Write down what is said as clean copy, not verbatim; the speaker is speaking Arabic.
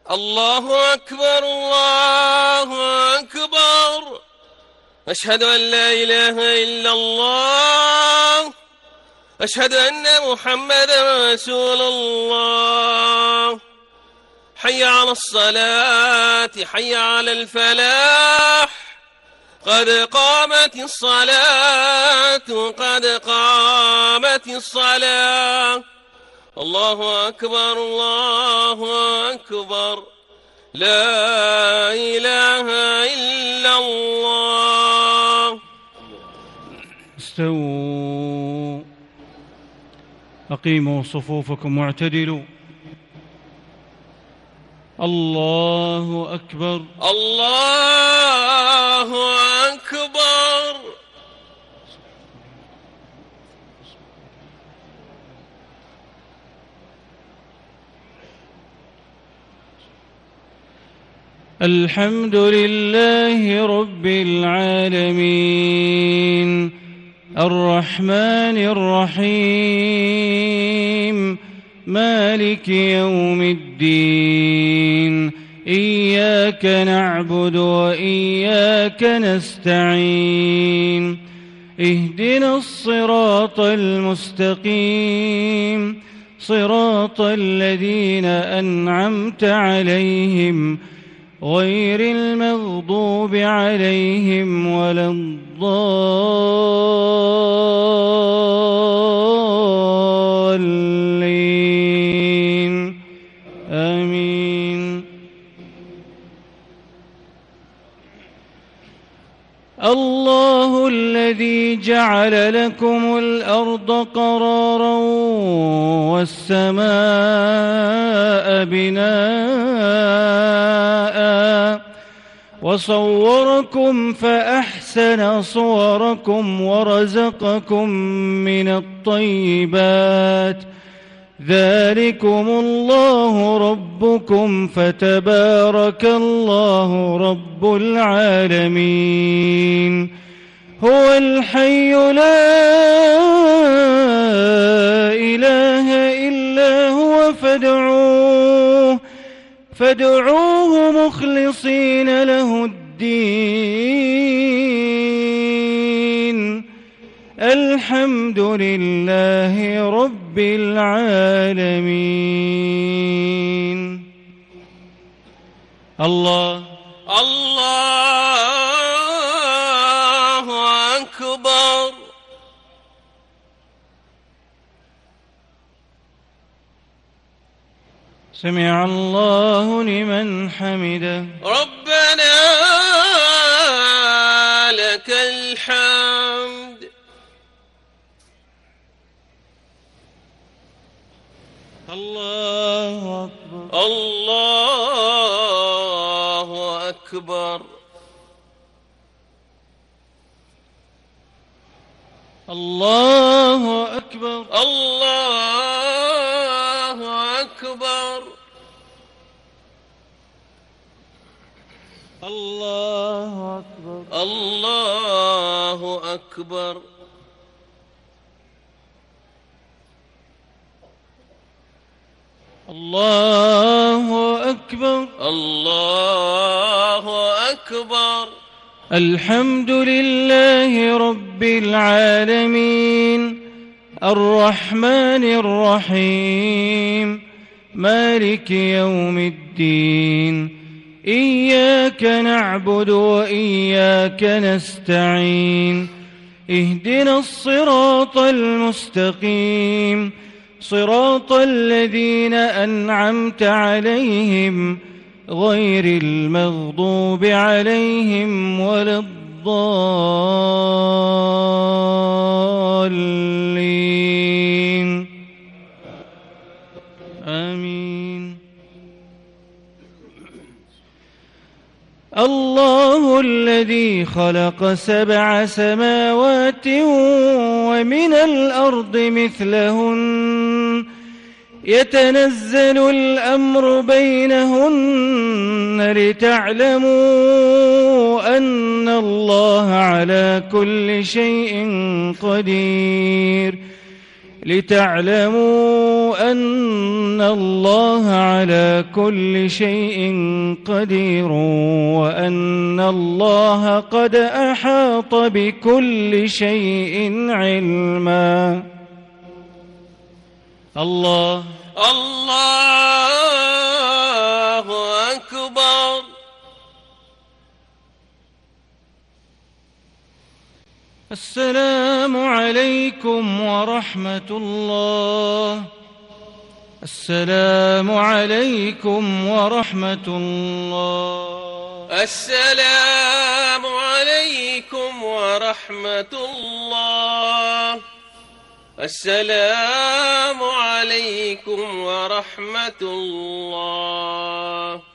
الله أكبر الله أكبر. أشهد أن لا إله إلا الله. أشهد أن محمدا رسول الله. حي على الصلاة حي على الفلاح. قد قامت الصلاة قد قامت الصلاة. الله أكبر الله أكبر. لا إله إلا الله. استووا، أقيموا صفوفكم واعتدلوا. الله أكبر الله أكبر. الحمد لله رب العالمين، الرحمن الرحيم، مالك يوم الدين. إياك نعبد وإياك نستعين. اهدنا الصراط المستقيم، صراط الذين أنعمت عليهم غير المغضوب عليهم ولا الضالين. آمين. الله الذي جعل لكم الأرض قرارا والسماء بناء وصوركم فأحسن صوركم ورزقكم من الطيبات. ذلكم الله ربكم فتبارك الله رب العالمين. هو الحي لا إله إلا هو فادعوه مخلصين له الدين. الحمد لله رب العالمين. الله أكبر. سمع الله لمن حمده. ربنا لك الحمد. الله أكبر الله أكبر. الله أكبر الله أكبر. الله أكبر الله أكبر. الله أكبر الله أكبر. الحمد لله رب العالمين، الرحمن الرحيم، مالك يوم الدين. إياك نعبد وإياك نستعين. اهدنا الصراط المستقيم، صراط الذين أنعمت عليهم غير المغضوب عليهم ولا الضالين. آمين. الله الذي خلق 7 سماوات ومن الأرض مثلهن يتنزل الأمر بينهن لتعلموا أن الله على كل شيء قدير. لتعلموا أن الله على كل شيء قدير وأن الله قد أحاط بكل شيء علما. الله أكبر. السلام عليكم ورحمة الله. السلام عليكم ورحمة الله. السلام عليكم ورحمة الله. السلام عليكم ورحمة الله.